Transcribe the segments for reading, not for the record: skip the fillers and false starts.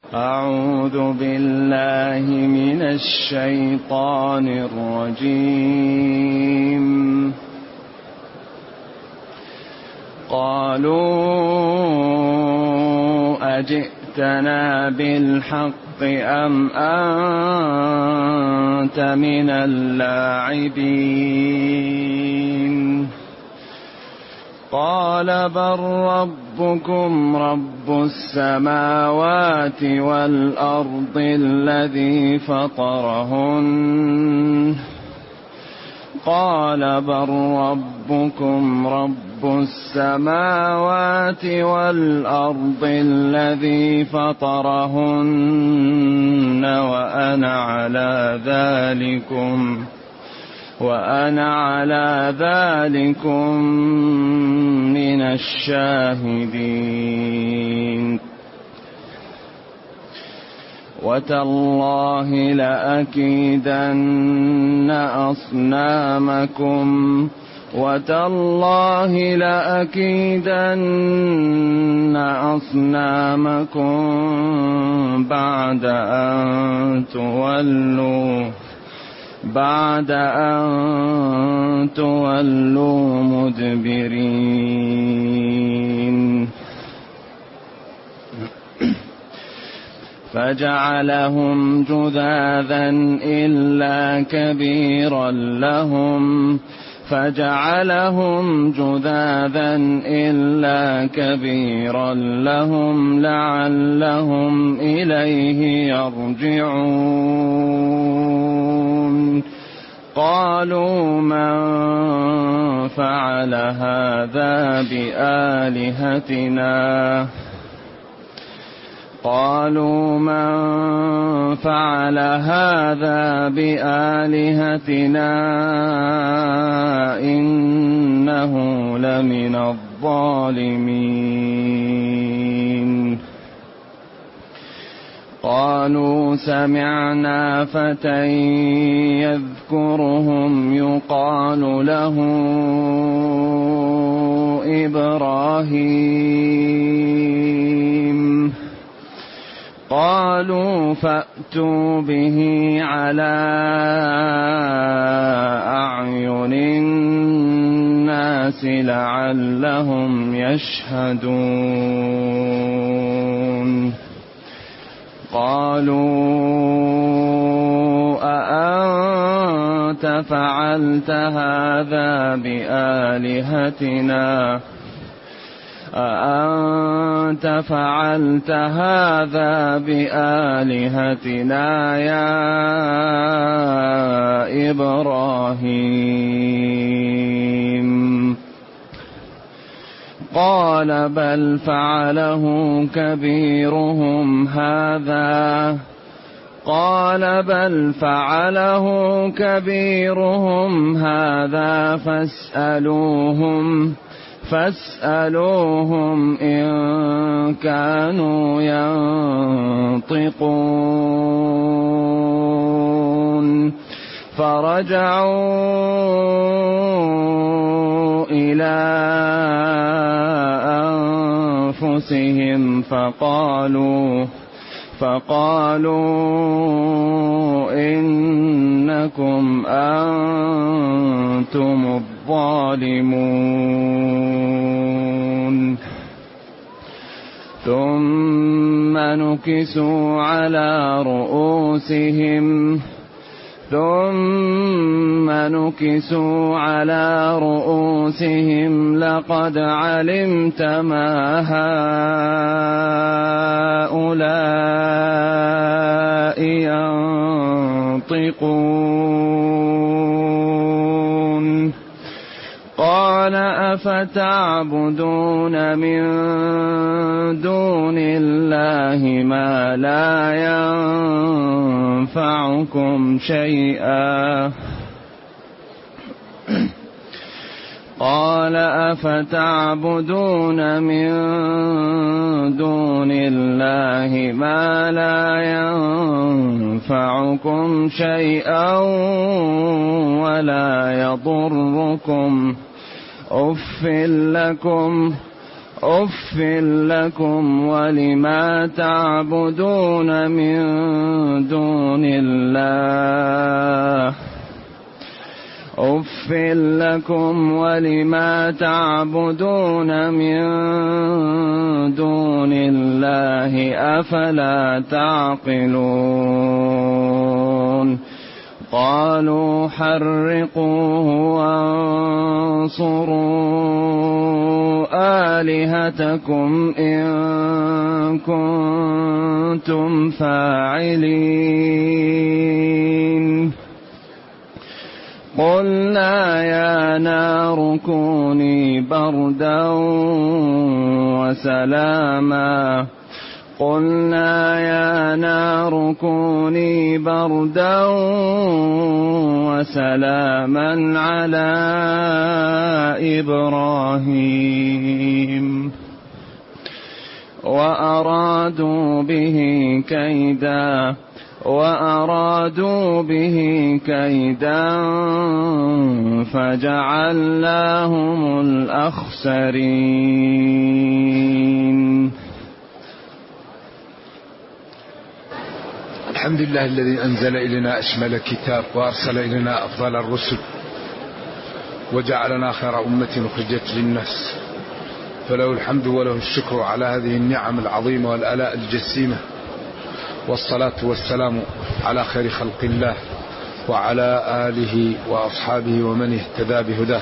أعوذ بالله من الشيطان الرجيم. قالوا أجئتنا بالحق أم أنت من اللاعبين؟ قال بل ربكم رب السماوات والأرض الذي فطرهن. قال بل ربكم رب السماوات والأرض الذي فطرهن وأنا على ذلكم من الشاهدين. وتالله لأكيدن أصنامكم بعد أن تولوا مدبرين. فجعلهم جذاذا إلا كبيرا لهم لعلهم إليه يرجعون. قالوا من فعل هذا بآلهتنا إنه لمن الظالمين. قالوا سمعنا فتى يذكرهم يقال له إبراهيم. قالوا فأتوا به على أعين الناس لعلهم يشهدون. قالوا أأنت فعلت هذا بآلهتنا يا إبراهيم؟ قال بل فعله كبيرهم هذا فاسألوهم إن كانوا ينطقون. فرجعوا إلى أنفسهم فقالوا إنكم أنتم الظالمون. ثم نكسوا على رؤوسهم لقد علمت ما هؤلاء ينطقون. قال أفتعبدون من دون الله ما لا ينفعكم شيئا قال أفتعبدون من دون الله ما لا ينفعكم شيئا ولا يضركم أف أف لكم ولما تعبدون من دون الله أف لكم ولما تعبدون من دون الله أفلا تعقلون قالوا حرقوه وانصروا آلهتكم إن كنتم فاعلين قلنا يا نار كوني بردا وسلاما قلنا يا نار كوني بردا وسلاما على إبراهيم وأرادوا به كيدا فجعلناهم الأخسرين. الحمد لله الذي أنزل إلينا أشمل كتاب وأرسل إلينا أفضل الرسل وجعلنا خير أمة أخرجت للناس، فله الحمد وله الشكر على هذه النعم العظيمة والآلاء الجسيمة، والصلاة والسلام على خير خلق الله وعلى آله وأصحابه ومن اهتدى بهداه.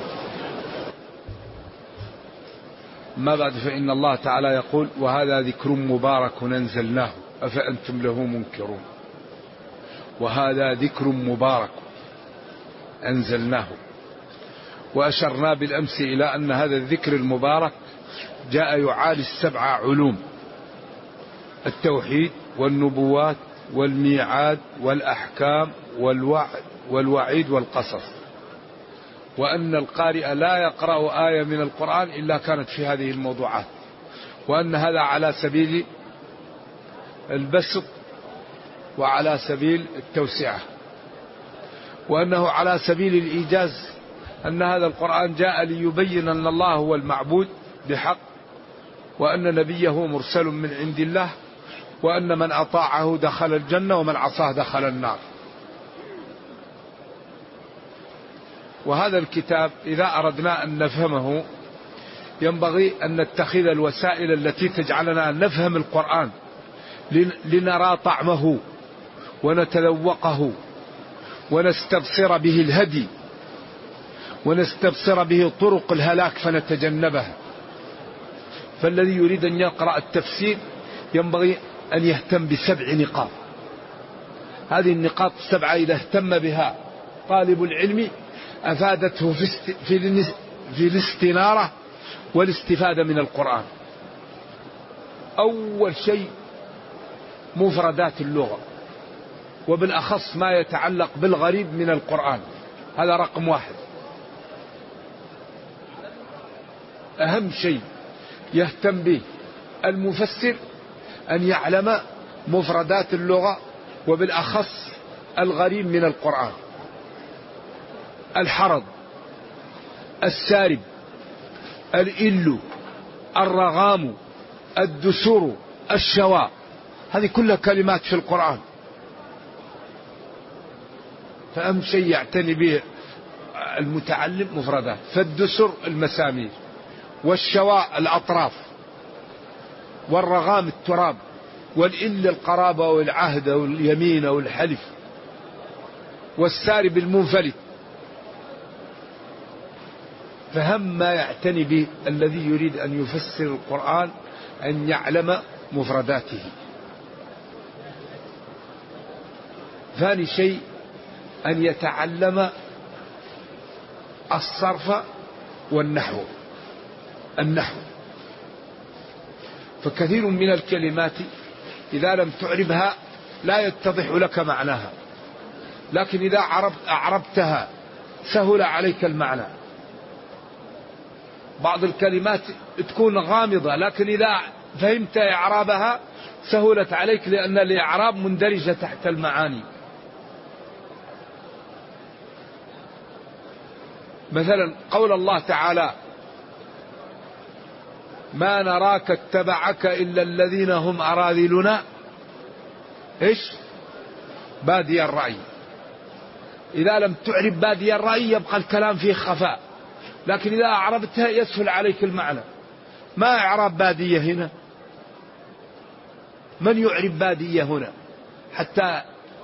ما بعد، فإن الله تعالى يقول: وهذا ذكر مبارك أنزلناه أفأنتم له منكرون. وهذا ذكر مبارك أنزلناه، وأشرنا بالأمس إلى أن هذا الذكر المبارك جاء يعالج 7 علوم: التوحيد والنبوات والميعاد والأحكام والوعيد والقصص، وأن القارئ لا يقرأ آية من القرآن إلا كانت في هذه الموضوعات، وأن هذا على سبيل البسط وعلى سبيل التوسعة، وأنه على سبيل الإيجاز، أن هذا القرآن جاء ليبين أن الله هو المعبود بحق، وأن نبيه مرسل من عند الله، وأن من أطاعه دخل الجنة ومن عصاه دخل النار. وهذا الكتاب إذا أردنا أن نفهمه ينبغي أن نتخذ الوسائل التي تجعلنا نفهم القرآن، لنرى طعمه ونتذوقه ونستبصر به الهدي ونستبصر به طرق الهلاك فنتجنبها. فالذي يريد أن يقرأ التفسير ينبغي أن يهتم ب7 نقاط. هذه النقاط 7 إذا اهتم بها طالب العلم أفادته في الاستنارة والاستفادة من القرآن. أول شيء مفردات اللغة، وبالأخص ما يتعلق بالغريب من القرآن، هذا رقم 1. أهم شيء يهتم به المفسر أن يعلم مفردات اللغة، وبالأخص الغريب من القرآن: الحرض، السارب، الإل، الرغام، الدسور، الشواء، هذه كلها كلمات في القرآن. فأهم شيء يعتني به المتعلم مفردات. فالدسر المسامير، والشواء الأطراف، والرغام التراب، والإل القرابة والعهد واليمين والحلف، والسارب المنفلت. فهم ما يعتني به الذي يريد أن يفسر القرآن أن يعلم مفرداته. ثاني شيء أن يتعلم الصرف والنحو. النحو، فكثير من الكلمات إذا لم تعربها لا يتضح لك معناها، لكن إذا أعربتها سهل عليك المعنى. بعض الكلمات تكون غامضة، لكن إذا فهمت إعرابها سهلت عليك، لأن الإعراب مندرجة تحت المعاني. مثلا قول الله تعالى: ما نراك اتبعك إلا الذين هم أراذلنا إيش؟ بادي الرأي. إذا لم تعرف بادي الرأي يبقى الكلام فيه خفاء، لكن إذا أعربتها يسهل عليك المعنى. ما إعراب بادية هنا؟ من يعرف بادية هنا؟ حتى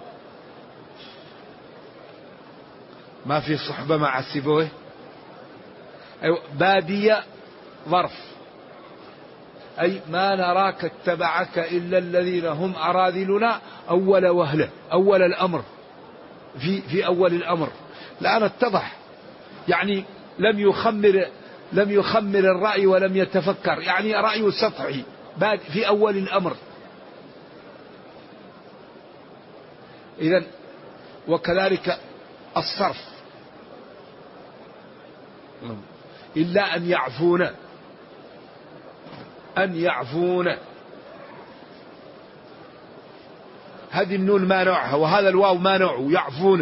ما في صحبة مع سيبويه. أيوة، بادية ظرف، أي ما نراك اتبعك إلا الذين هم أراذلنا أول وهلة، أول الأمر، في أول الأمر. الآن اتضح، يعني لم يخمر الرأي ولم يتفكر، يعني رأي سطحي في أول الأمر. إذن وكذلك الصرف، إلا أن يعفون، هذه النون ما نوعها، وهذا الواو ما نوعه، يعفون.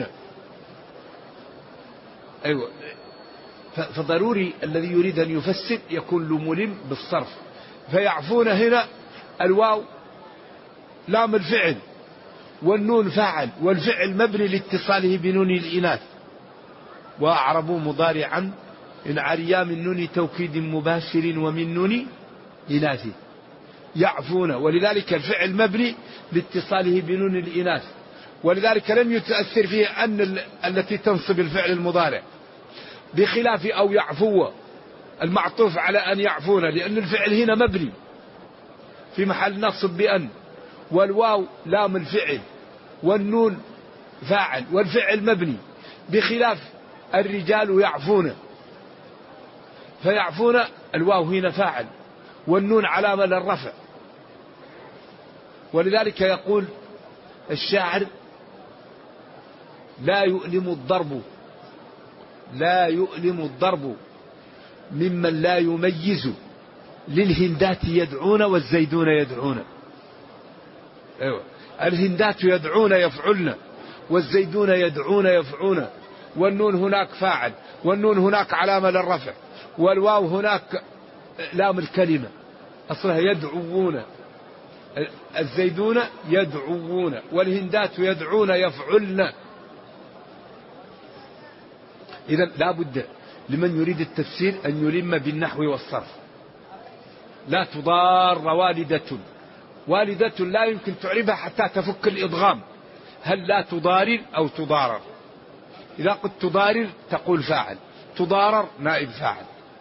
أيوة، فضروري الذي يريد أن يفسر يكون له ملم بالصرف. فيعفون هنا الواو لام الفعل، والنون فاعل، والفعل مبني لاتصاله بنون الإناث، وأعربوا مضارعا إن عريا من نون توكيد مباشر ومن نون إناث يعفون، ولذلك الفعل مبني لاتصاله بنون الإناث، ولذلك لم يتأثر فيه أن التي تنصب الفعل المضارع، بخلاف أو يعفو المعطوف على أن يعفون، لأن الفعل هنا مبني في محل نصب بأن، والواو لام الفعل، والنون فاعل، والفعل مبني، بخلاف الرجال يعفون، فيعفون الواو هنا فاعل، والنون علامة للرفع. ولذلك يقول الشاعر: لا يؤلم الضرب ممن لا يميز، للهندات يدعون والزيدون يدعون. أيوة. الهندات يدعون يفعلن، والزيدون يدعون يفعون، والنون هناك فاعل، والنون هناك علامة للرفع، والواو هناك لام الكلمة أصلها يدعوون. الزيدون يدعوون، والهندات يدعون يفعلن. إذن لا بد لمن يريد التفسير أن يلم بالنحو والصرف. لا تضار والدة لا يمكن تعرفها حتى تفك الإضغام. هل لا تضارر أو تضارر؟ إذا قلت تضارر تقول فاعل، تضارر نائب فاعل.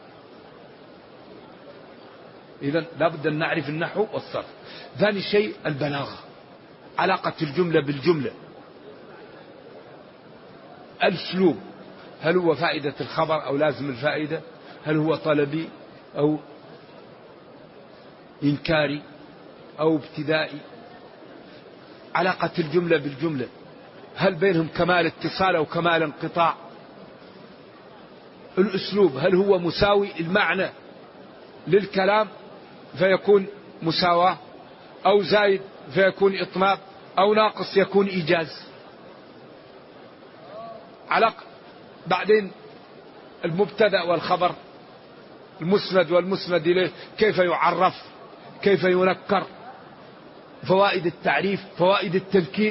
إذن لا بد أن نعرف النحو والصرف. ثاني شيء البلاغة، علاقة الجملة بالجملة. الأسلوب، هل هو فائدة الخبر أو لازم الفائدة؟ هل هو طلبي أو إنكاري أو ابتدائي؟ علاقة الجملة بالجملة، هل بينهم كمال اتصال أو كمال انقطاع؟ الأسلوب، هل هو مساوي المعنى للكلام فيكون مساواة، أو زايد فيكون إطناب، أو ناقص يكون إيجاز؟ علاقة. بعدين المبتدأ والخبر، المسند والمسند إليه، كيف يعرف، كيف ينكر، فوائد التعريف، فوائد التذكير.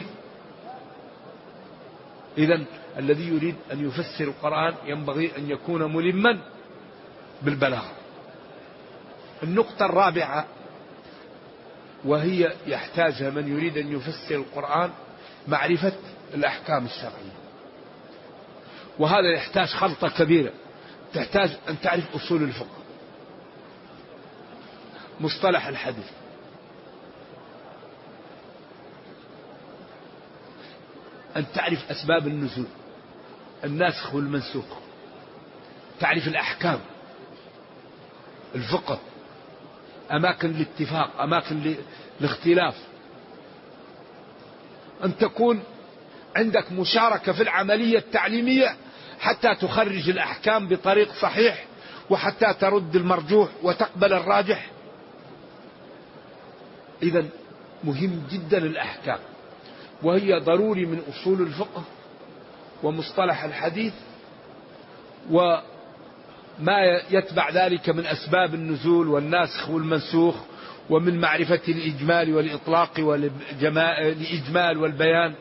إذن الذي يريد أن يفسر القرآن ينبغي أن يكون ملما بالبلاغة. النقطة الرابعة، وهي يحتاجها من يريد أن يفسر القرآن، معرفة الأحكام الشرعية. وهذا يحتاج خلطة كبيرة، تحتاج أن تعرف أصول الفقه، مصطلح الحديث، أن تعرف أسباب النزول، الناسخ والمنسوخ، تعرف الأحكام، الفقه، أماكن الاتفاق، أماكن الاختلاف، أن تكون عندك مشاركة في العملية التعليمية حتى تخرج الأحكام بطريق صحيح، وحتى ترد المرجوح وتقبل الراجح. إذن مهم جدا الأحكام، وهي ضروري من أصول الفقه ومصطلح الحديث ما يتبع ذلك من أسباب النزول والناسخ والمنسوخ، ومن معرفة الإجمال والإطلاق والإجمال والبيان.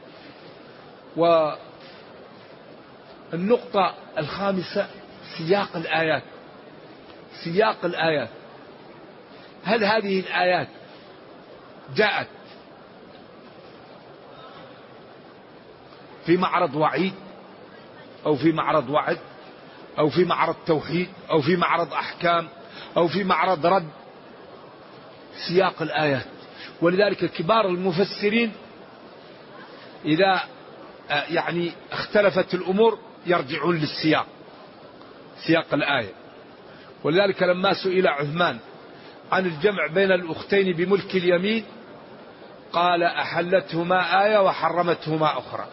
والنقطة الخامسة سياق الآيات. سياق الآيات، هل هذه الآيات جاءت في معرض وعيد أو في معرض وعد أو في معرض توحيد أو في معرض أحكام أو في معرض رد؟ سياق الآيات. ولذلك كبار المفسرين إذا يعني اختلفت الأمور يرجعون للسياق، سياق الآية. ولذلك لما سئل عثمان عن الجمع بين الأختين بملك اليمين قال أحلتهما آية وحرمتهما أخرى.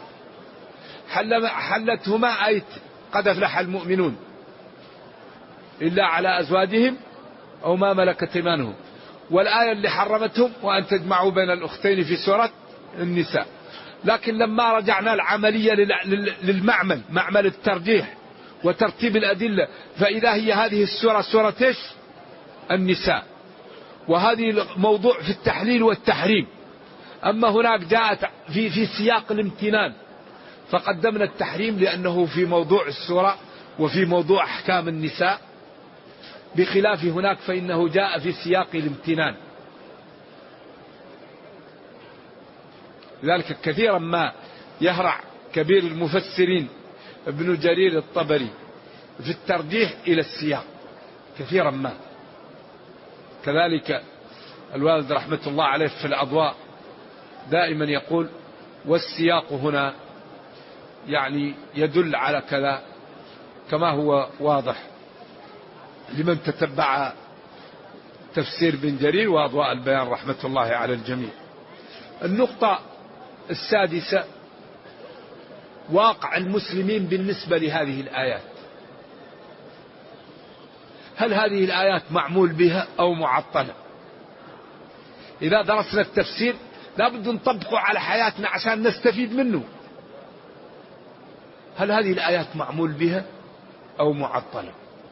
حلتهما آية قد أفلح المؤمنون إلا على أزواجهم أو ما ملكت أيمانهم، والآية اللي حرمتهم وأن تجمعوا بين الأختين في سورة النساء. لكن لما رجعنا العملية للمعمل، معمل الترجيح وترتيب الأدلة، فإذا هي هذه السورة سورة إيش؟ النساء، وهذه موضوع في التحليل والتحريم. أما هناك جاءت في سياق الامتنان فقدمنا التحريم لأنه في موضوع السورة وفي موضوع أحكام النساء، بخلاف هناك فإنه جاء في سياق الامتنان. لذلك كثيرا ما يهرع كبير المفسرين ابن جرير الطبري في الترجيح إلى السياق كثيرا ما. كذلك الوالد رحمة الله عليه في الأضواء دائما يقول والسياق هنا يعني يدل على كذا، كما هو واضح لمن تتبع تفسير بن جرير وأضواء البيان رحمة الله على الجميع. النقطة السادسة واقع المسلمين بالنسبة لهذه الآيات. هل هذه الآيات معمول بها أو معطلة؟ إذا درسنا التفسير لابد نطبقه على حياتنا عشان نستفيد منه. هل هذه الآيات معمول بها أو معطلة؟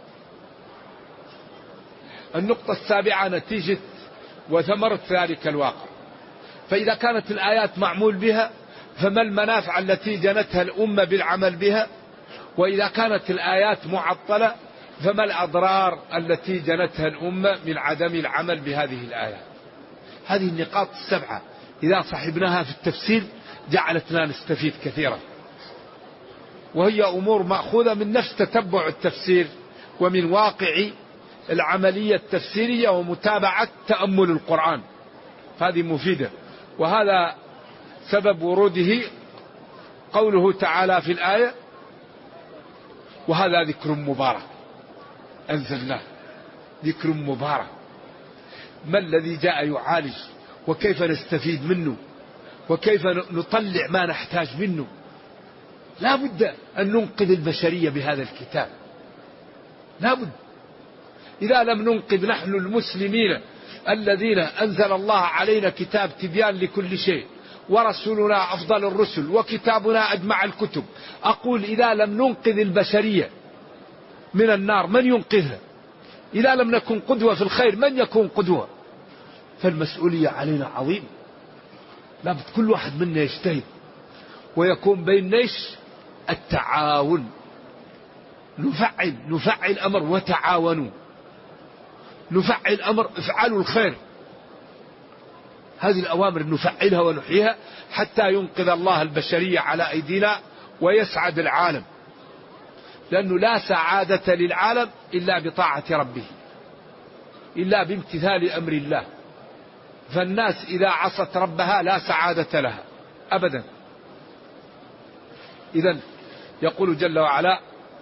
النقطة السابعة نتيجة وثمرة ذلك الواقع. فإذا كانت الآيات معمول بها فما المنافع التي جنتها الأمة بالعمل بها؟ وإذا كانت الآيات معطلة فما الأضرار التي جنتها الأمة من عدم العمل بهذه الآيات؟ هذه النقاط السبعة إذا صحبناها في التفسير جعلتنا نستفيد كثيرا، وهي أمور مأخوذة من نفس تتبع التفسير ومن واقع العملية التفسيرية ومتابعة تأمل القرآن، هذه مفيدة. وهذا سبب وروده قوله تعالى في الآية وهذا ذكر مبارك أنزلناه. ذكر مبارك، ما الذي جاء يعالج وكيف نستفيد منه وكيف نطلع ما نحتاج منه. لا بد أن ننقذ البشرية بهذا الكتاب، لا بد. إذا لم ننقذ نحن المسلمين الذين أنزل الله علينا كتاب تبيان لكل شيء ورسولنا أفضل الرسل وكتابنا أجمع الكتب، أقول إذا لم ننقذ البشرية من النار من ينقذها؟ إذا لم نكن قدوة في الخير من يكون قدوة؟ فالمسؤولية علينا عظيمة. لابد كل واحد منا يجتهد ويكون بين التعاون. نفعل أمر وتعاونوا، نفعل أمر افعلوا الخير. هذه الأوامر نفعلها ونحييها حتى ينقذ الله البشرية على أيدينا ويسعد العالم، لأنه لا سعادة للعالم إلا بطاعة ربه، إلا بامتثال أمر الله. فالناس إذا عصت ربها لا سعادة لها أبدا. إذن يقول جل وعلا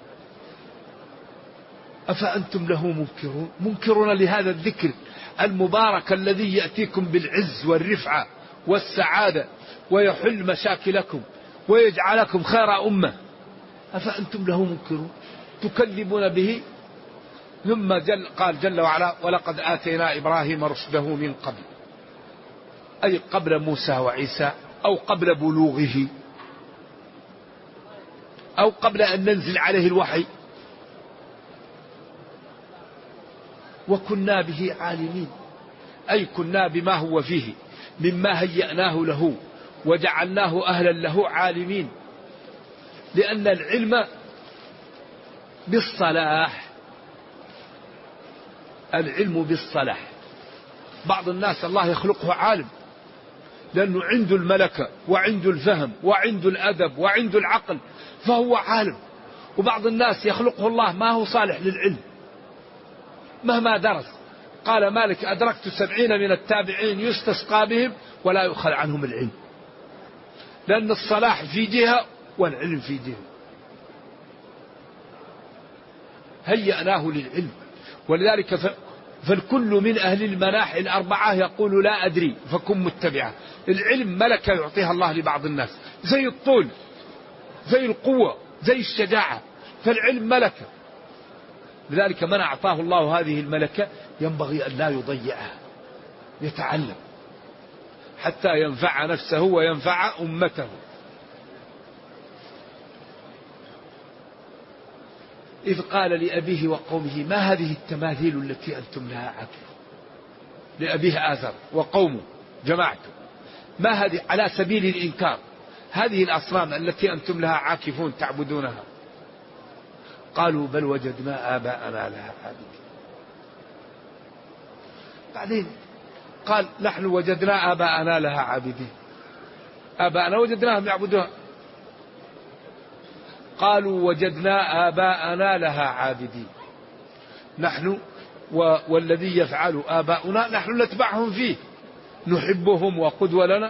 أفأنتم له منكرون، منكرون لهذا الذكر المبارك الذي يأتيكم بالعز والرفعة والسعادة ويحل مشاكلكم ويجعلكم خير أمة. أفأنتم له منكرون، تكذبون به. ثم قال جل وعلا ولقد آتينا إبراهيم رشده من قبل، أي قبل موسى وعيسى، أو قبل بلوغه، أو قبل أن ننزل عليه الوحي. وكنا به عالمين، أي كنا بما هو فيه مما هيأناه له وجعلناه أهلا له عالمين. لأن العلم بالصلاح، العلم بالصلاح. بعض الناس الله يخلقه عالم لأنه عنده الملكة وعنده الفهم وعنده الأدب وعنده العقل فهو عالم، وبعض الناس يخلقه الله ما هو صالح للعلم مهما درس. قال مالك: أدركت 70 من التابعين يستسقى بهم ولا يؤخذ عنهم العلم، لأن الصلاح في جهة والعلم في جهة. هيأناه للعلم، ولذلك فالكل من أهل المناحي الأربعة يقول لا أدري فكن متبعه. العلم ملكة يعطيها الله لبعض الناس، زي الطول، زي القوة، زي الشجاعة، فالعلم ملكة. لذلك من أعطاه الله هذه الملكة ينبغي أن لا يضيعها، يتعلم حتى ينفع نفسه وينفع أمته. إذ قال لأبيه وقومه: ما هذه التماثيل التي أنتم لها عاكفون؟ لأبيه آزر وقومه جماعته، ما هذه؟ على سبيل الإنكار، هذه الأصنام التي أنتم لها عاكفون تعبدونها. قالوا: بل وجدنا آباءنا لها عابدين. بعدين قال: نحن وجدنا آباءنا لها عابدين، آباءنا وجدناهم يعبدونها. قالوا: وجدنا آباءنا لها عابدين، نحن والذي يفعل آباؤنا نحن نتبعهم فيه، نحبهم وقدوة لنا.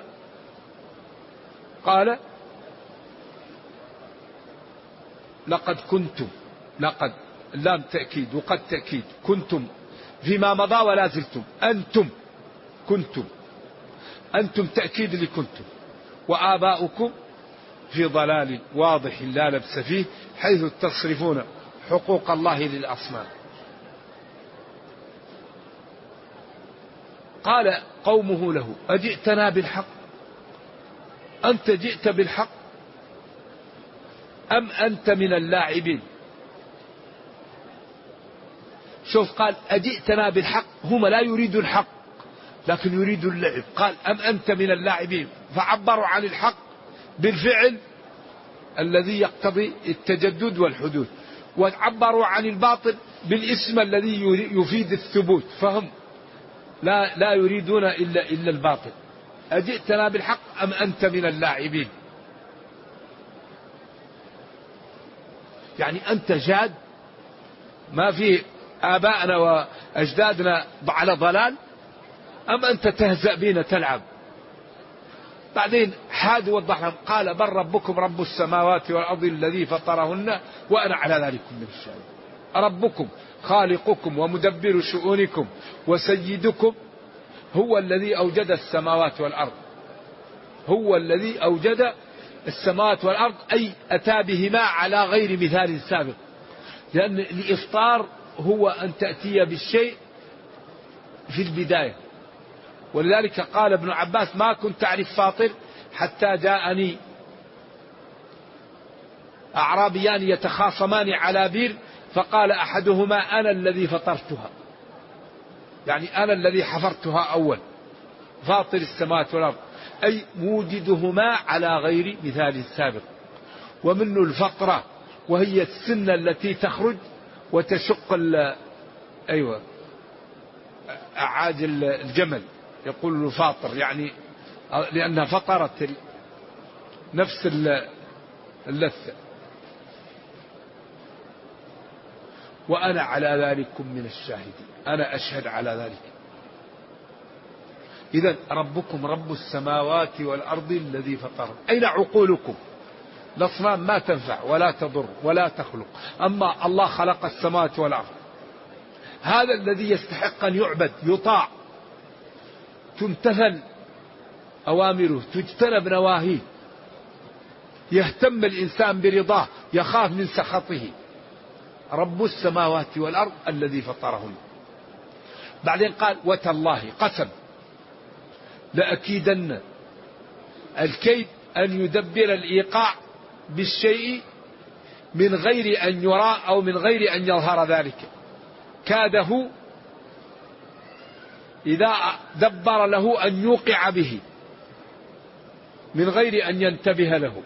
قال: لقد كنتم، لقد اللام تأكيد وقد تأكيد، كنتم فيما مضى ولا زلتم، أنتم كنتم، أنتم تأكيد لكنتم، وآباؤكم في ضلال واضح لا لبس فيه، حيث تصرفون حقوق الله للأصنام. قال قومه له: أجئتنا بالحق؟ أنت جئت بالحق أم أنت من اللاعبين؟ شوف، قال: أجئتنا بالحق، هم لا يريدوا الحق لكن يريدوا اللعب. قال: أم أنت من اللاعبين، فعبروا عن الحق بالفعل الذي يقتضي التجدد والحدوث، وعبروا عن الباطل بالاسم الذي يفيد الثبوت، فهم لا يريدون إلا الباطل. أجئتنا بالحق أم أنت من اللاعبين؟ يعني أنت جاد ما في آبائنا وأجدادنا على ضلال، أم أنت تهزأ بنا تلعب؟ بعدين حاد وضح لهم، قال: بل ربكم رب السماوات والأرض الذي فطرهن وأنا على ذلك من الشاهدين. ربكم خالقكم ومدبر شؤونكم وسيدكم هو الذي أوجد السماوات والأرض، هو الذي أوجد السماوات والأرض، أي أتى بهما على غير مثال سابق. لأن الإفطار هو أن تأتي بالشيء في البداية، ولذلك قال ابن عباس: ما كنت أعرف فاطر حتى جاءني أعرابيان يتخاصمان على بير، فقال أحدهما: أنا الذي فطرتها، يعني أنا الذي حفرتها أول، فاطر السماوات والأرض، أي موجدهما على غير مثال سابق. ومنه الفطرة، وهي السنة التي تخرج وتشق أعاج الجمل، يقول له فاطر، يعني لأنها فطرت نفس اللثة. وأنا على ذلك من الشاهدين، أنا أشهد على ذلك. إذن ربكم رب السماوات والأرض الذي فطرهم. أين عقولكم؟ الأصنام ما تنفع ولا تضر ولا تخلق، أما الله خلق السماوات والأرض، هذا الذي يستحق أن يعبد، يطاع، تمتثل أوامره، تجتنب نواهيه، يهتم الإنسان برضاه، يخاف من سخطه. رب السماوات والأرض الذي فطرهم. بعدين قال: وتالله، قسم، لأكيدن. الكيد أن يدبر الإيقاع بالشيء من غير أن يرى أو من غير أن يظهر ذلك. كاده إذا دبر له أن يوقع به من غير أن ينتبه له.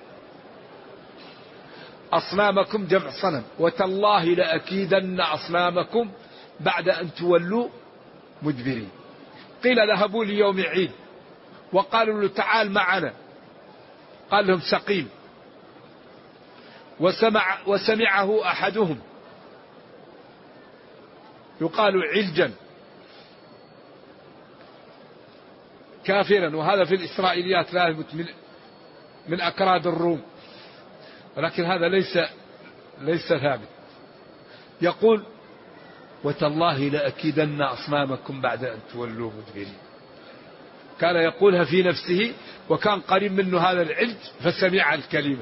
أصنامكم جمع صنم، وتالله لأكيدن أصنامكم بعد أن تولوا مدبرين. قيل ذهبوا ليوم عيد وقالوا له تعال معنا، قال لهم سقيم. وسمعه أحدهم يقال علجا كافرا، وهذا في الإسرائيليات لا يثبت من أكراد الروم، ولكن هذا ليس ثابت. يقول وتالله لأكيدن أصنامكم بعد أن تولوا مدبرين. كان يقولها في نفسه، وكان قريب منه هذا العلج فسمع الكلمة،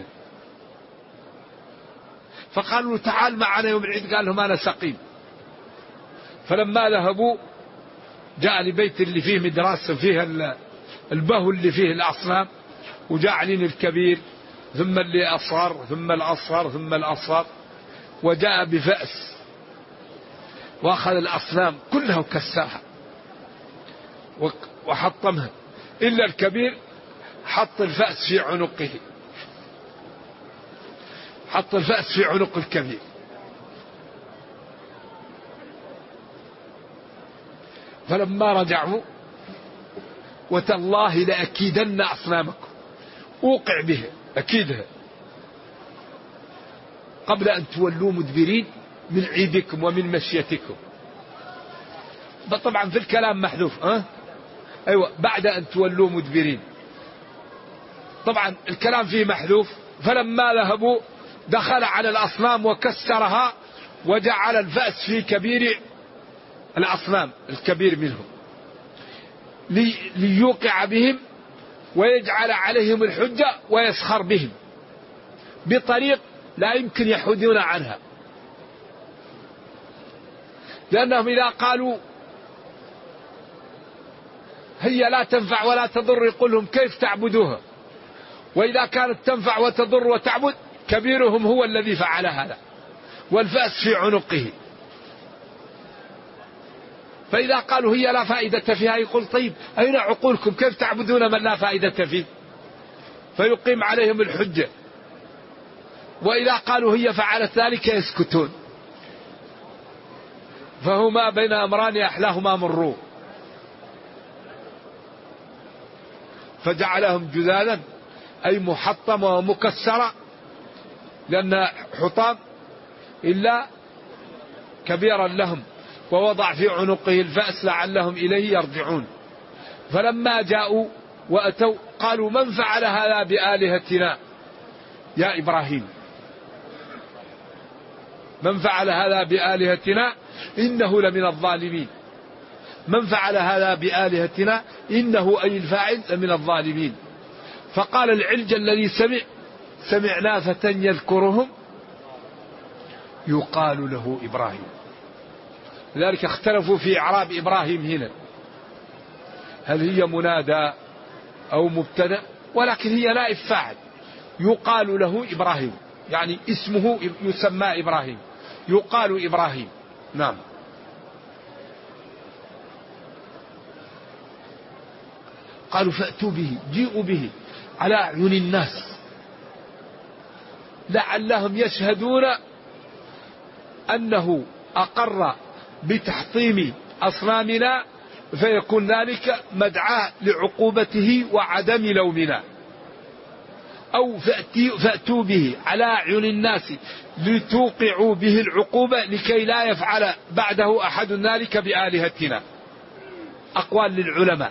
فقالوا له تعال معنا يوم العيد، قال لهم أنا سقيم. فلما ذهبوا جاء لبيت اللي فيه مدرسة فيه البهو اللي فيه الأصنام، وجعلين الكبير ثم اللي أصغر ثم الأصغر ثم الأصغر، وجاء بفأس وأخذ الأصنام كلها وكسرها وحطمها، إلا الكبير حط الفأس في عنقه، حط الفأس في عنق الكبير. فلما رجعوا وتالله لأكيدن أصنامكم، أوقع بها أكيدها قبل أن تولوا مدبرين من عيدكم ومن مشيتكم. طبعا في الكلام محذوف أيوة بعد أن تولوا مدبرين، طبعا الكلام فيه محذوف. فلما ذهبوا دخل على الأصنام وكسرها وجعل الفأس في كبير الأصنام الكبير منهم ليوقع بهم ويجعل عليهم الحجة ويسخر بهم بطريق لا يمكن يحودون عنها، لأنهم إذا قالوا هي لا تنفع ولا تضر يقول لهم كيف تعبدوها، وإذا كانت تنفع وتضر وتعبد كبيرهم هو الذي فعل هذا والفأس في عنقه. فإذا قالوا هي لا فائدة فيها يقول طيب أين عقولكم، كيف تعبدون من لا فائدة فيه، فيقيم عليهم الحجة. وإذا قالوا هي فعلت ذلك يسكتون. فهما بين أمران أحلاهما مروا، فجعلهم جذاذا أي محطمة ومكسرة، لأن حطام إلا كبيرا لهم، ووضع في عنقه الفأس لعلهم إليه يرجعون. فلما جاءوا وأتوا قالوا من فعل هذا بآلهتنا يا إبراهيم، من فعل هذا بآلهتنا إنه لمن الظالمين. من فعل هذا بآلهتنا إنه أي الفاعل لمن الظالمين. فقال العلج الذي سمعنا فتى يذكرهم يقال له إبراهيم. لذلك اختلفوا في إعراب إبراهيم هنا، هل هي منادى أو مبتدأ، ولكن هي نائب فاعل. يقال له إبراهيم يعني اسمه يسمى إبراهيم، يقال إبراهيم. نعم. قالوا فأتوا به، جيئوا به على أعين الناس لعلهم يشهدون أنه أقر بتحطيم أصنامنا، فيكون ذلك مدعاة لعقوبته وعدم لومنا. أو فأتوا به على أعين الناس لتوقعوا به العقوبة لكي لا يفعل بعده أحد ذلك بآلهتنا. أقوال للعلماء.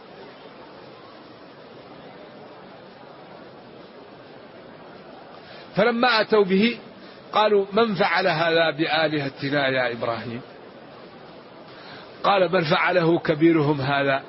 فلما أتوا به قالوا من فعل هذا بآلهتنا يا إبراهيم، قال بل فعله كبيرهم هذا.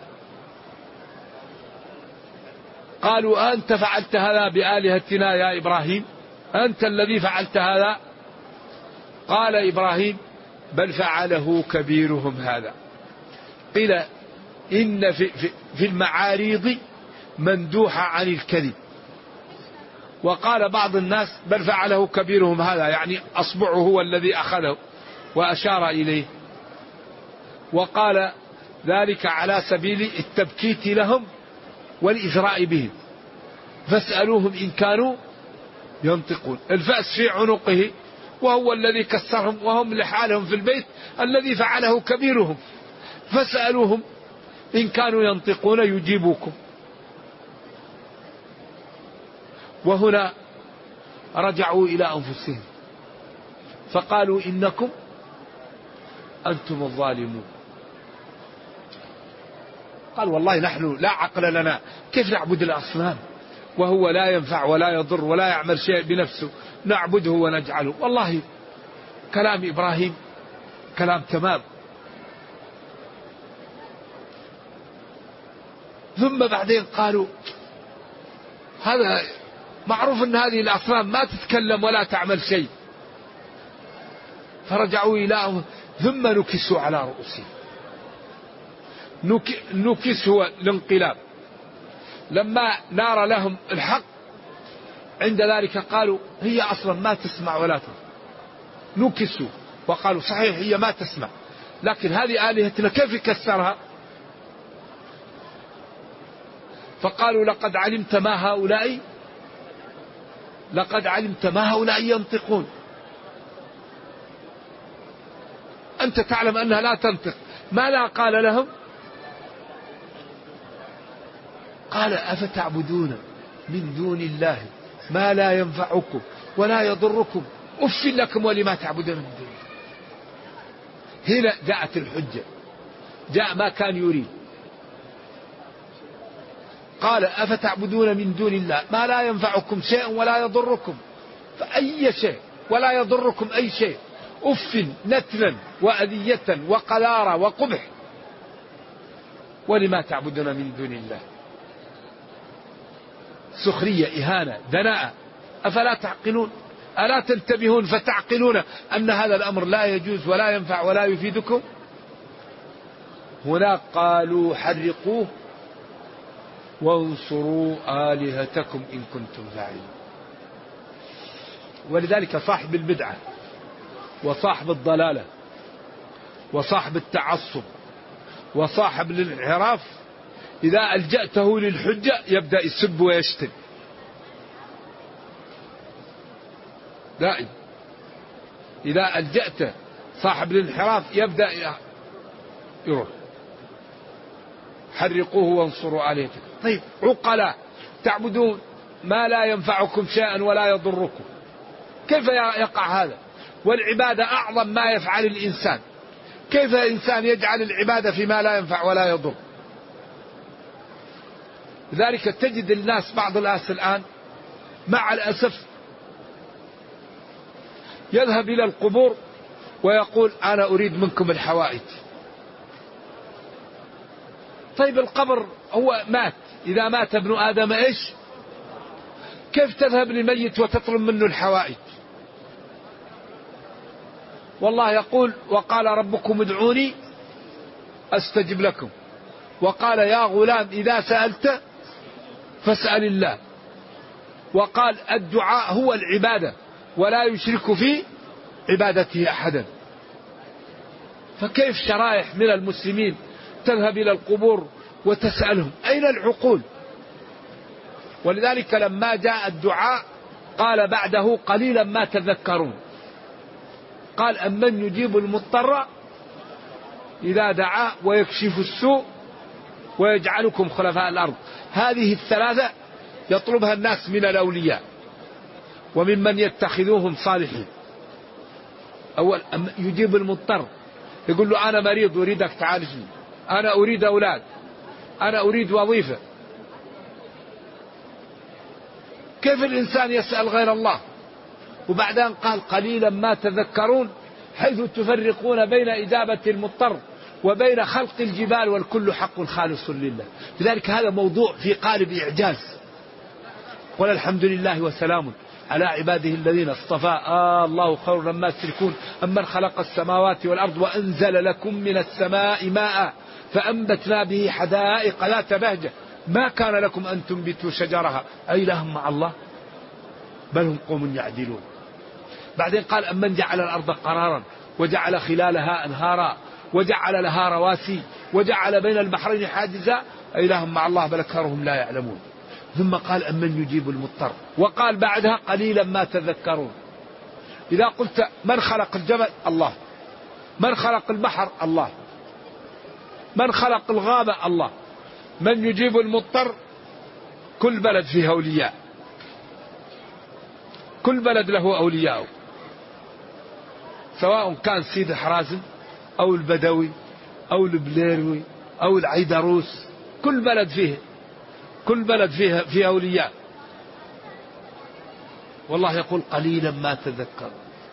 قالوا أنت فعلت هذا بآلهتنا يا إبراهيم، أنت الذي فعلت هذا؟ قال إبراهيم بل فعله كبيرهم هذا. قيل إن في المعاريض مندوحة عن الكذب. وقال بعض الناس بل فعله كبيرهم هذا يعني أصبعه هو الذي أخذه وأشار إليه. وقال ذلك على سبيل التبكيت لهم والإجراء بهم، فاسألوهم إن كانوا ينطقون. الفأس في عنقه وهو الذي كسرهم وهم لحالهم في البيت الذي فعله كبيرهم، فاسألوهم إن كانوا ينطقون يجيبوكم. وهنا رجعوا إلى أنفسهم فقالوا إنكم أنتم الظالمون. قال والله نحن لا عقل لنا، كيف نعبد الأصنام وهو لا ينفع ولا يضر ولا يعمل شيء بنفسه، نعبده ونجعله. والله كلام إبراهيم كلام تمام. ثم بعدين قالوا هذا معروف أن هذه الأصنام ما تتكلم ولا تعمل شيء. فرجعوا إلى ثم نكسوا على رؤوسهم. نكس هو الانقلاب. لما نار لهم الحق عند ذلك قالوا هي أصلا ما تسمع ولا ترى. نكسوا وقالوا صحيح هي ما تسمع، لكن هذه آلهتنا كيف يكسرها؟ فقالوا لقد علمت ما هؤلاء ينطقون. أنت تعلم أنها لا تنطق. ما لا قال لهم؟ قال أفتعبدون من دون الله ما لا ينفعكم ولا يضركم أف لكم ولما تعبدون من دون الله. هنا جاءت الحجة، جاء ما كان يريد. قال أفتعبدون من دون الله ما لا ينفعكم شيء ولا يضركم، فأي شيء ولا يضركم أي شيء، أف نتنا وأذية وقذارة وقبح، ولما تعبدون من دون الله. سخرية، إهانة، دناءة. أفلا تعقلون؟ ألا تنتبهون فتعقلون أن هذا الأمر لا يجوز ولا ينفع ولا يفيدكم؟ هنا قالوا حرقوه وانصروا آلهتكم إن كنتم فاعلين. ولذلك صاحب البدعة وصاحب الضلالة وصاحب التعصب وصاحب الانحراف إذا ألجأته للحجة يبدأ يسب ويشتم دائما. إذا ألجأت صاحب الانحراف يبدأ يروح. حرقوه وانصروا آلهتكم. طيب عقلاء تعبدون ما لا ينفعكم شيئا ولا يضركم، كيف يقع هذا؟ والعبادة أعظم ما يفعل الإنسان، كيف الإنسان يجعل العبادة فيما لا ينفع ولا يضر؟ لذلك تجد الناس بعض الناس الآن مع الأسف يذهب إلى القبور ويقول أنا أريد منكم الحوائج. طيب القبر هو مات، إذا مات ابن آدم إيش؟ كيف تذهب للميت وتطلب منه الحوائج؟ والله يقول وقال ربكم ادعوني أستجب لكم، وقال يا غلام إذا سألت فاسأل الله، وقال الدعاء هو العبادة ولا يشرك في عبادته أحدا. فكيف شرائح من المسلمين تذهب إلى القبور وتسألهم؟ أين العقول؟ ولذلك لما جاء الدعاء قال بعده قليلا ما تذكرون. قال أمن يجيب المضطر إذا دعا ويكشف السوء ويجعلكم خلفاء الأرض. هذه الثلاثة يطلبها الناس من الأولياء وممن يتخذوهم صالحين. أول يجيب المضطر، يقول له أنا مريض أريدك تعالجني، أنا أريد أولاد، أنا أريد وظيفة. كيف الإنسان يسأل غير الله؟ وبعدين قال قليلا ما تذكرون، حيث تفرقون بين إجابة المضطر وبين خلق الجبال والكل حق خالص لله. لذلك هذا موضوع في قالب إعجاز. قل الحمد لله وسلام على عباده الذين اصطفى الله خير مما يشركون أمن خلق السماوات والأرض وأنزل لكم من السماء ماء فأنبتنا به حدائق ذات بهجة ما كان لكم أن تنبتوا شجرها أإله مع الله بل هم قوم يعدلون. بعدين قال أمن جعل الأرض قرارا وجعل خلالها أنهارا وجعل لها رواسي وجعل بين البحرين حاجزا إله مع الله بل أكثرهم لا يعلمون. ثم قال أمن يجيب المضطر، وقال بعدها قليلا ما تذكرون. إذا قلت من خلق الجبل؟ الله. من خلق البحر؟ الله. من خلق الغابة؟ الله. من يجيب المضطر؟ كل بلد فيه أولياء، كل بلد له أولياء، سواء كان سيد حرازم أو البدوي أو البليروي أو العيدروس، كل بلد فيه أولياء. والله يقول قليلا ما تذكر.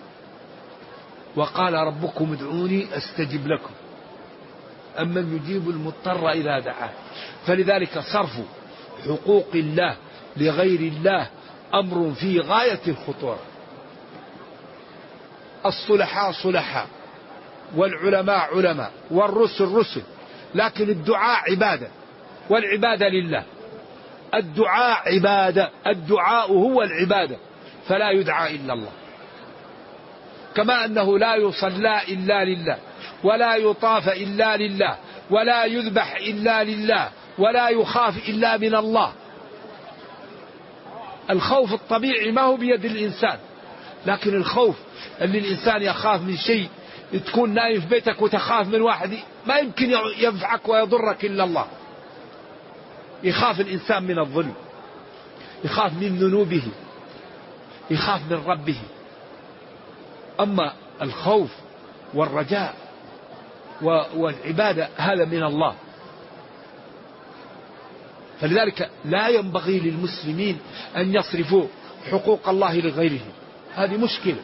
وقال ربكم ادعوني أستجب لكم أمن يجيب المضطر إذا دعاه. فلذلك صرف حقوق الله لغير الله أمر في غاية الخطورة. الصلحاء صلحاء، والعلماء علماء، والرسل رسل، لكن الدعاء عبادة، والعبادة لله. الدعاء عبادة، الدعاء هو العبادة، فلا يدعى إلا الله. كما أنه لا يصلى إلا لله، ولا يطاف إلا لله، ولا يذبح إلا لله، ولا يخاف إلا من الله. الخوف الطبيعي ما هو بيد الإنسان، لكن الخوف اللي الإنسان يخاف من شيء، تكون نايم في بيتك وتخاف من واحد ما يمكن ينفعك ويضرك إلا الله. يخاف الإنسان من الظلم، يخاف من ذنوبه، يخاف من ربه. أما الخوف والرجاء والعبادة هذا من الله. فلذلك لا ينبغي للمسلمين أن يصرفوا حقوق الله لغيره، هذه مشكلة.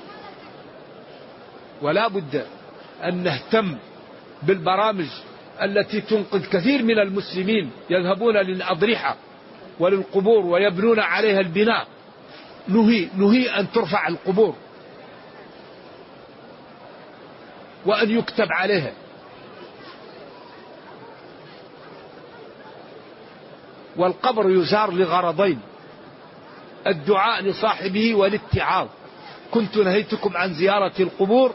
ولا بد أن نهتم بالبرامج التي تنقذ كثير من المسلمين يذهبون للأضرحة وللقبور ويبنون عليها البناء. نهي أن ترفع القبور وأن يكتب عليها. والقبر يزار لغرضين: الدعاء لصاحبه والاتعاظ. كنت نهيتكم عن زيارة القبور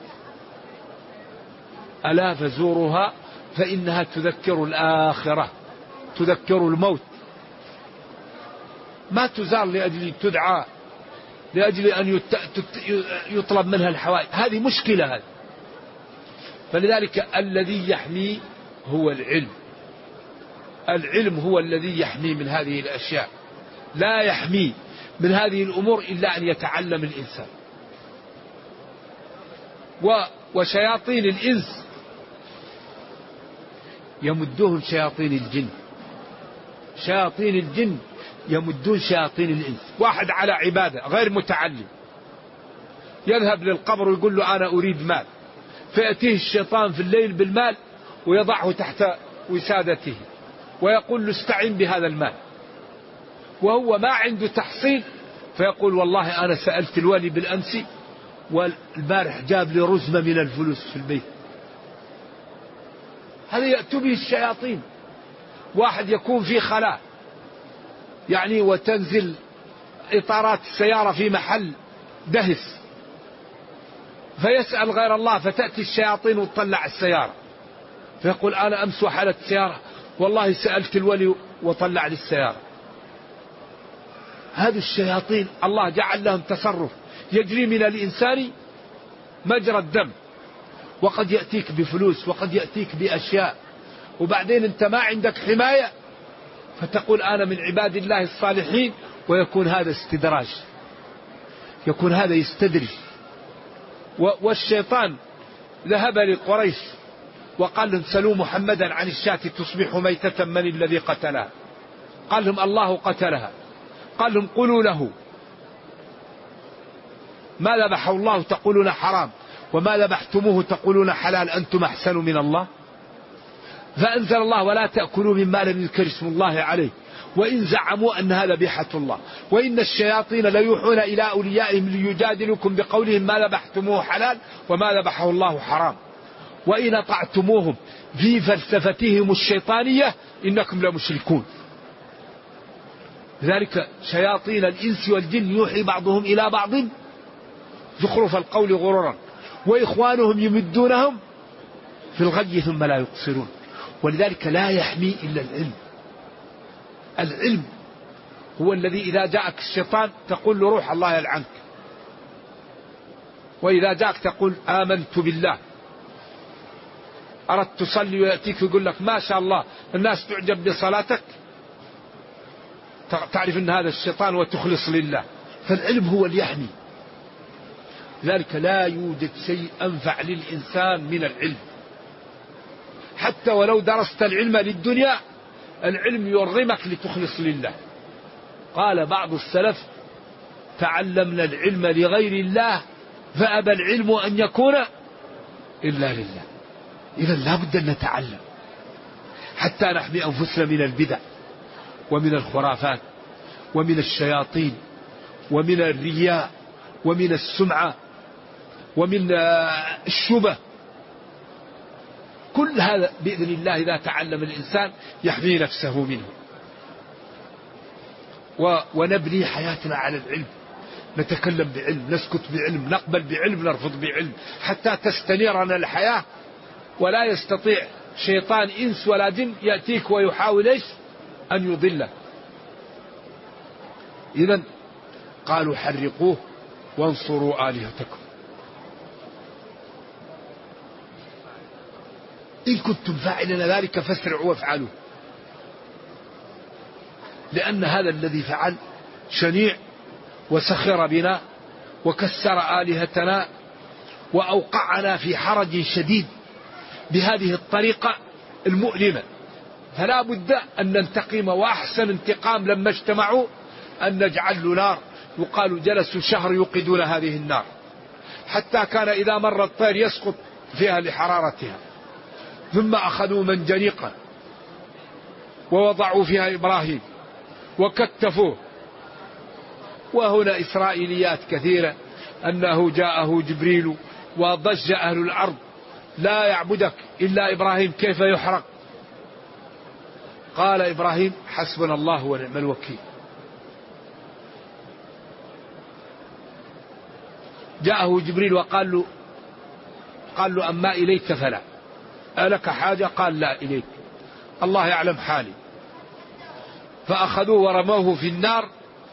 ألا فزورها فإنها تذكر الآخرة، تذكر الموت. ما تزار لأجل تدعى، لأجل أن يطلب منها الحوائج، هذه مشكلة هذه. فلذلك الذي يحمي هو العلم. العلم هو الذي يحمي من هذه الأشياء. لا يحمي من هذه الأمور إلا أن يتعلم الإنسان. وشياطين الإنس يمدهم شياطين الجن، شياطين الجن يمدون شياطين الإنس. واحد على عبادة غير متعلم يذهب للقبر ويقول له أنا أريد مال، فيأتيه الشيطان في الليل بالمال ويضعه تحت وسادته ويقول له استعين بهذا المال، وهو ما عنده تحصيل، فيقول والله أنا سألت الولي بالأمس والبارح جاب لي رزمة من الفلوس في البيت. هذا يأتي به الشياطين. واحد يكون في خلاء يعني وتنزل إطارات السيارة في محل دهس، فيسأل غير الله، فتأتي الشياطين وتطلع السيارة، فيقول أنا أمس وحلت السيارة والله سألت الولي وطلع لي السيارة. هذه الشياطين الله جعل لهم تصرف يجري من الإنسان مجرى الدم، وقد يأتيك بفلوس وقد يأتيك بأشياء، وبعدين أنت ما عندك حماية فتقول أنا من عباد الله الصالحين، ويكون هذا استدراج، يكون هذا يستدرج. والشيطان ذهب لقريش وقال لهم سلوا محمدا عن الشاة تصبح ميتة من الذي قتلها؟ قال لهم الله قتلها. قال لهم قولوا له ما ذبحه الله تقولون حرام، وما ذبحتموه تقولون حلال، أنتم أحسن من الله. فأنزل الله ولا تأكلوا مما لم يذكر اسم الله عليه وإن زعموا أن هذا ذبيحة الله، وإن الشياطين ليوحون إلى أوليائهم ليجادلوكم بقولهم ما ذبحتموه حلال وما ذبحه الله حرام وإن أطعتموهم في فلسفتهم الشيطانية إنكم لمشركون. ذلك شياطين الإنس والجن يوحي بعضهم إلى بعض زخرف القول غرورا وإخوانهم يمدونهم في الغي ثم لا يقصرون. ولذلك لا يحمي إلا العلم. العلم هو الذي إذا جاءك الشيطان تقول له روح الله يلعنك، وإذا جاءك تقول آمنت بالله. أردت تصلي ويأتيك يقول لك ما شاء الله الناس تعجب بصلاتك، تعرف أن هذا الشيطان وتخلص لله. فالعلم هو اللي يحمي. لذلك لا يوجد شيء أنفع للإنسان من العلم، حتى ولو درست العلم للدنيا العلم يرغمك لتخلص لله. قال بعض السلف تعلمنا العلم لغير الله فأبى العلم أن يكون إلا لله. إذا لا بد أن نتعلم حتى نحمي أنفسنا من البدع ومن الخرافات ومن الشياطين ومن الرياء ومن السمعة ومن الشبه. كل هذا بإذن الله إذا تعلم الإنسان يحمي نفسه منه. ونبني حياتنا على العلم، نتكلم بعلم، نسكت بعلم، نقبل بعلم، نرفض بعلم، حتى تستنيرنا الحياة ولا يستطيع شيطان إنس ولا جن يأتيك ويحاول أن يضله. إذن قالوا حرقوه وانصروا آلهتكم إن كنتم فاعلين ذلك فاسرعوا وافعلوا، لأن هذا الذي فعل شنيع وسخر بنا وكسر آلهتنا وأوقعنا في حرج شديد بهذه الطريقة المؤلمة. فلا بد أن ننتقم، وأحسن انتقام لما اجتمعوا أن نجعل له نار، يقال جلسوا شهر يوقدون هذه النار، حتى كان إذا مر الطير يسقط فيها لحرارتها. ثم أخذوا منجنيقا ووضعوا فيها إبراهيم وكتفوه. وهنا إسرائيليات كثيرة أنه جاءه جبريل وضج أهل الأرض لا يعبدك إلا إبراهيم كيف يحرق. قال إبراهيم حسبنا الله ونعم الوكيل. جاءه جبريل وقال له أما إليك فلا، ألك حاجة؟ قال لا إليك، الله يعلم حالي. فأخذوه ورموه في النار،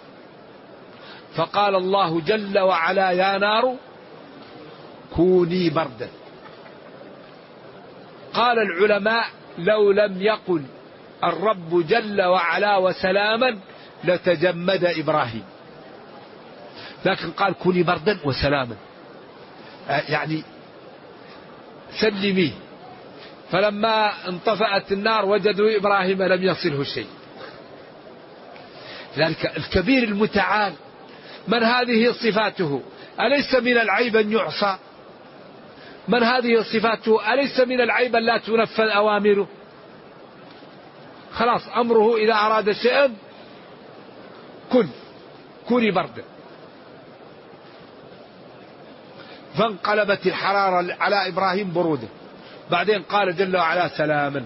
فقال الله جل وعلا يا نار كوني بردا. قال العلماء لو لم يقل الرب جل وعلا وسلاما لتجمد إبراهيم، لكن قال كوني بردا وسلاما، يعني سلميه. فلما انطفأت النار وجدوا إبراهيم لم يصله شيء. ذلك الكبير المتعال من هذه صفاته أليس من العيب أن يعصى؟ من هذه صفاته أليس من العيب أن لا تنفذ أوامره؟ خلاص أمره إذا أراد شيئا كوني بردا. فانقلبت الحرارة على إبراهيم برودة. بعدين قال جل وعلا سلاما.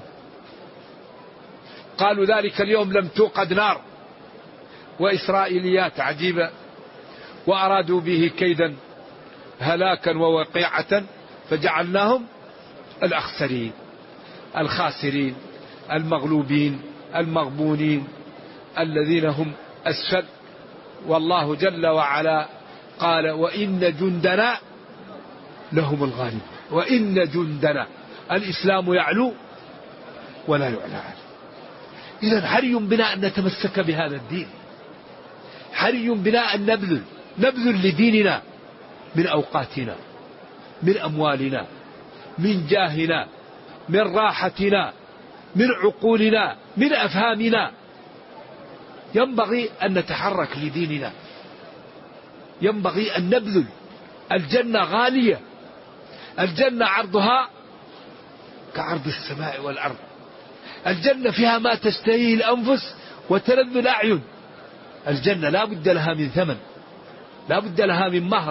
قالوا ذلك اليوم لم توقد نار. وإسرائيليات عجيبة، وأرادوا به كيدا هلاكا ووقيعة فجعلناهم الأخسرين الخاسرين المغلوبين المغبونين الذين هم أسفل. والله جل وعلا قال وإن جندنا لهم الغالب. وإن جندنا، الإسلام يعلو ولا يعلى عليه. إذن حري بنا أن نتمسك بهذا الدين، حري بنا أن نبذل لديننا من أوقاتنا، من أموالنا، من جاهنا، من راحتنا، من عقولنا، من أفهامنا. ينبغي أن نتحرك لديننا، ينبغي أن نبذل. الجنة غالية، الجنة عرضها كعرض السماء والأرض. الجنة فيها ما تشتهيه الأنفس وتلذ الأعين. الجنة لا بد لها من ثمن، لا بد لها من مهر.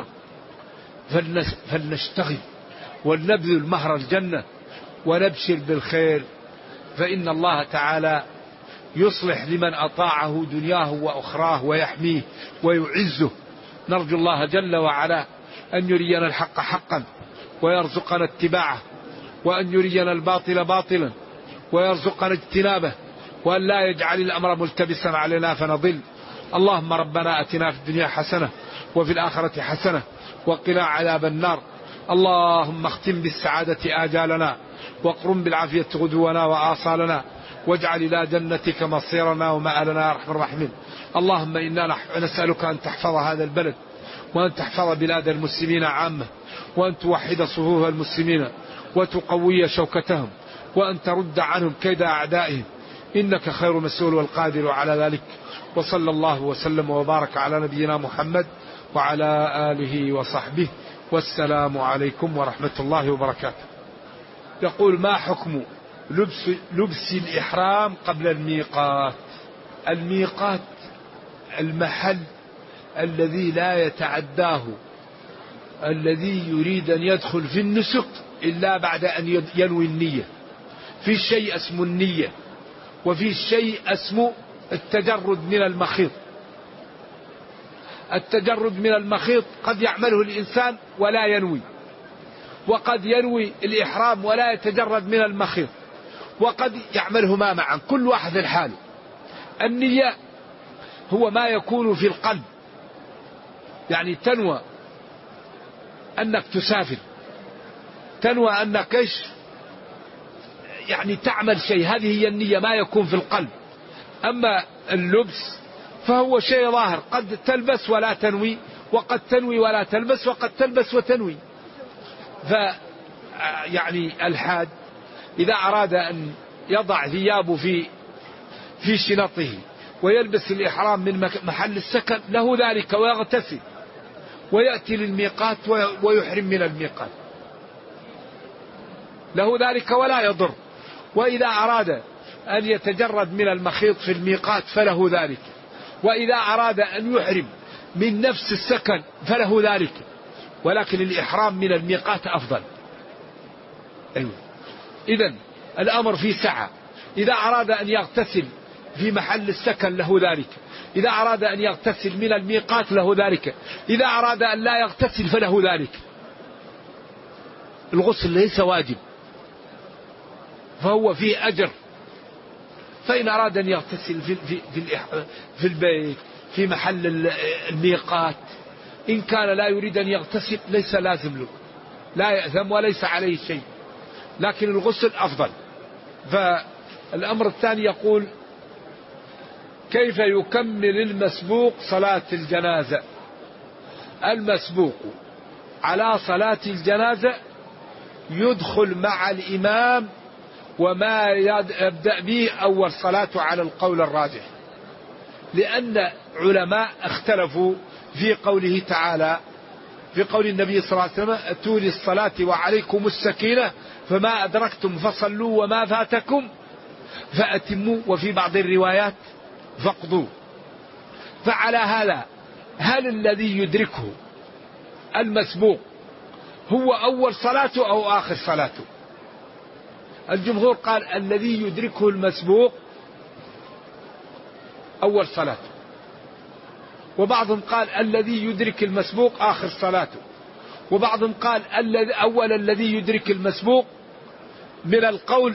فلنشتغل ولنبذل مهر الجنة ونبشر بالخير، فإن الله تعالى يصلح لمن أطاعه دنياه وأخراه ويحميه ويعزه. نرجو الله جل وعلا أن يرينا الحق حقا ويرزقنا اتباعه، وأن يرينا الباطل باطلا ويرزقنا اجتنابه، وأن لا يجعل الأمر ملتبسا علينا فنضل. اللهم ربنا أتنا في الدنيا حسنة وفي الآخرة حسنة وقنا عذاب النار. اللهم اختم بالسعادة آجالنا، واقرم بالعافية غدونا وآصالنا، واجعل إلى جنتك مصيرنا ومآلنا يا أرحم الراحمين. اللهم إنا نسألك أن تحفظ هذا البلد، وأن تحفظ بلاد المسلمين عامة، وأن توحد صفوف المسلمين وتقوي شوكتهم، وأن ترد عنهم كيد أعدائهم، إنك خير مسؤول والقادر على ذلك. وصلى الله وسلم وبارك على نبينا محمد وعلى آله وصحبه، والسلام عليكم ورحمة الله وبركاته. يقول: ما حكم لبس الإحرام قبل الميقات؟ الميقات المحل الذي لا يتعداه الذي يريد أن يدخل في النسك إلا بعد أن ينوي النية. في شيء اسمه النية، وفي شيء اسمه التجرد من المخيط. التجرد من المخيط قد يعمله الإنسان ولا ينوي، وقد ينوي الإحرام ولا يتجرد من المخيط، وقد يعملهما معا، كل واحد الحال. النية هو ما يكون في القلب، يعني تنوى أنك تسافر، تنوى أنك إيش، يعني تعمل شيء، هذه هي النية، ما يكون في القلب. أما اللبس فهو شيء ظاهر، قد تلبس ولا تنوي، وقد تنوي ولا تلبس، وقد تلبس وتنوي. يعني الحاج إذا أراد أن يضع ثيابه في شنطه ويلبس الإحرام من محل السكن له ذلك، ويغتسل ويأتي للميقات ويحرم من الميقات، له ذلك ولا يضر. وإذا أراد أن يتجرد من المخيط في الميقات فله ذلك، وإذا أراد أن يحرم من نفس السكن فله ذلك، ولكن الإحرام من الميقات أفضل. أيوة. إذن الأمر في سعة. إذا أراد أن يغتسل في محل السكن له ذلك، إذا أراد أن يغتسل من الميقات له ذلك، إذا أراد أن لا يغتسل فله ذلك. الغسل ليس واجب، فهو فيه أجر. فإن أراد أن يغتسل في البيت في محل الميقات، إن كان لا يريد أن يغتسل ليس لازم له، لا يأثم وليس عليه شيء، لكن الغسل أفضل. فالأمر الثاني يقول: كيف يكمل المسبوق صلاة الجنازة؟ المسبوق على صلاة الجنازة يدخل مع الإمام، وما يبدأ به أول صلاة على القول الراجح، لأن علماء اختلفوا في قوله تعالى، في قول النبي صلى الله عليه وسلم: أتوا للصلاة وعليكم السكينة فما أدركتم فصلوا وما فاتكم فأتموا، وفي بعض الروايات فاقضوا. فعلى هذا هل الذي يدركه المسبوق هو أول صلاته أو آخر صلاته؟ الجمهور قال الذي يدركه المسبوق أول صلاته، وبعضهم قال الذي يدرك المسبوق آخر صلاته، وبعضهم قال أول الذي يدرك المسبوق من القول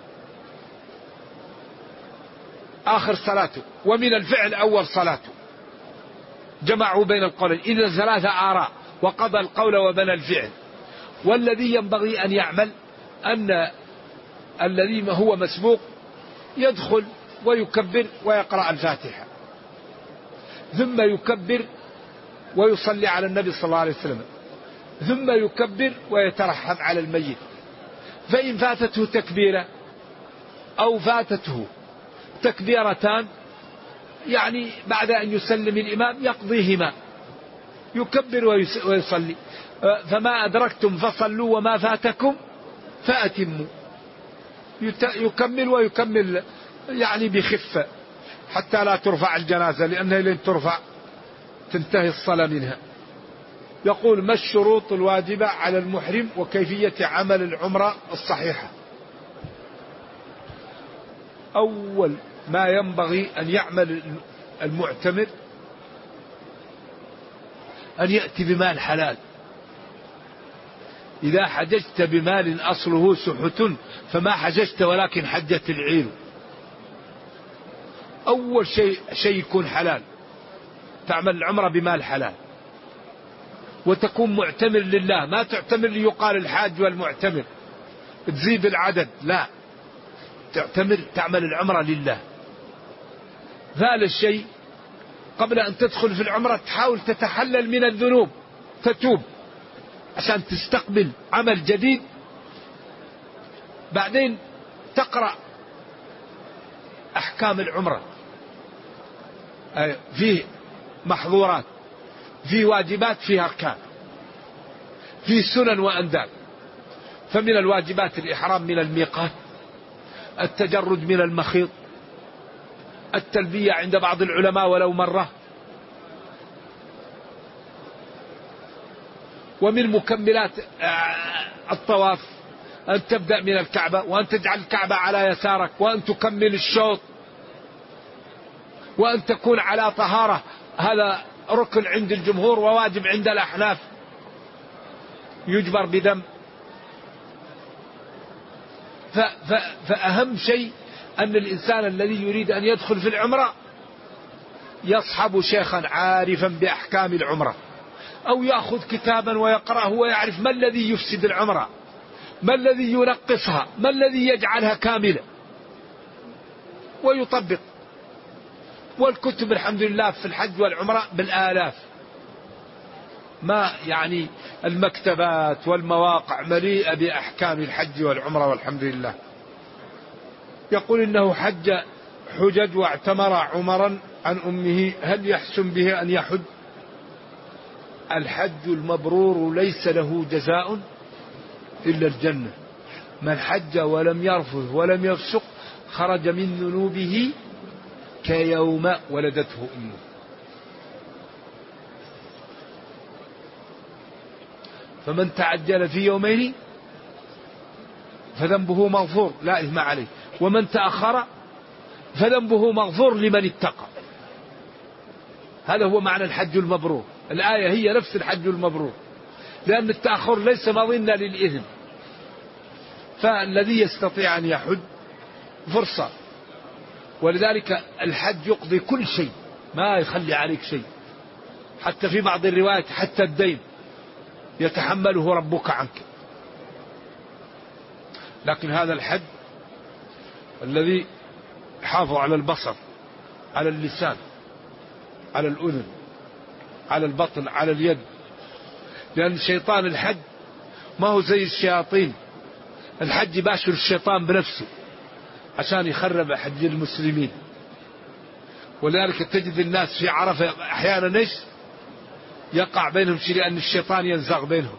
آخر صلاته، ومن الفعل أول صلاته. جمعوا بين القولين، إذا ثلاثة آراء، وقضى القول وبنى الفعل. والذي ينبغي أن يعمل أن الذي هو مسبوق يدخل ويكبر ويقرأ الفاتحة، ثم يكبر ويصلي على النبي صلى الله عليه وسلم، ثم يكبر ويترحم على الميت. فإن فاتته تكبيرة أو فاتته تكبيرتان، يعني بعد أن يسلم الإمام يقضيهما، يكبر ويصلي. فما أدركتم فصلوا وما فاتكم فأتموا. يكمل ويكمل يعني بخفة حتى لا ترفع الجنازة، لأنها لن ترفع تنتهي الصلاة منها. يقول: ما الشروط الواجبة على المحرم وكيفية عمل العمرة الصحيحة؟ أول ما ينبغي أن يعمل المعتمر أن يأتي بمال حلال، إذا حججت بمال أصله سحت فما حججت ولكن حجت العير. أول شيء يكون حلال، تعمل العمرة بمال حلال، وتكون معتمر لله، ما تعتمر ليقال الحاج والمعتمر تزيد العدد، لا، تعمل العمرة لله. ثالث شيء قبل أن تدخل في العمرة تحاول تتحلل من الذنوب، تتوب عشان تستقبل عمل جديد. بعدين تقرأ أحكام العمرة، فيه محظورات، فيه واجبات، فيه أركان، فيه سنن وأنداب. فمن الواجبات الإحرام من الميقات، التجرد من المخيط، التلبية عند بعض العلماء ولو مرة، ومن مكملات الطواف أن تبدأ من الكعبة، وأن تجعل الكعبة على يسارك، وأن تكمل الشوط، وأن تكون على طهارة. هذا ركن عند الجمهور وواجب عند الأحناف، يجبر بدم. فأهم شيء أن الإنسان الذي يريد أن يدخل في العمرة يصحب شيخا عارفا بأحكام العمرة، أو يأخذ كتابا ويقرأه ويعرف ما الذي يفسد العمرة، ما الذي ينقصها، ما الذي يجعلها كاملة، ويطبق. والكتب الحمد لله في الحج والعمرة بالآلاف، ما يعني المكتبات والمواقع مليئة بأحكام الحج والعمرة والحمد لله. يقول إنه حج حجج واعتمر عمرا عن أمه، هل يحسن به أن يحج؟ الحج المبرور ليس له جزاء إلا الجنة. من حج ولم يرفث ولم يفسق خرج من ذنوبه كيوم ولدته أمه. فمن تعجل في يومين فذنبه مغفور لا إثم عليه، ومن تأخر فذنبه مغفور لمن اتقى. هذا هو معنى الحج المبرور. الآية هي نفس الحج المبرور، لأن التأخر ليس مظنة للإثم. فالذي يستطيع أن يحج فرصة، ولذلك الحج يقضي كل شيء، ما يخلي عليك شيء، حتى في بعض الروايات حتى الدين يتحمله ربك عنك. لكن هذا الحج الذي يحافظ على البصر، على اللسان، على الأذن، على البطن، على اليد، لأن شيطان الحج ما هو زي الشياطين. الحج يباشر الشيطان بنفسه عشان يخرب حج المسلمين. ولذلك تجد الناس في عرفة أحيانا إيش يقع بينهم شيء، لأن الشيطان ينزغ بينهم.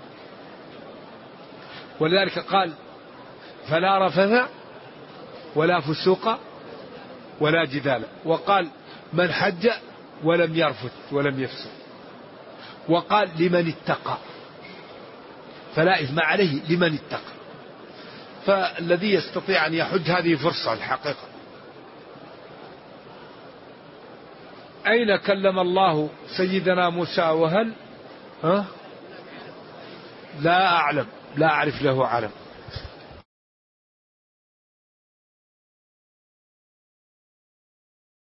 ولذلك قال فلا رفث ولا فسوق ولا جدال، وقال من حج ولم يرفث ولم يفسق، وقال لمن اتقى، فلا إثم عليه لمن اتقى. فالذي يستطيع أن يحج هذه فرصة الحقيقة. أين كلم الله سيدنا موسى وهل لا أعلم، لا أعرف له علم.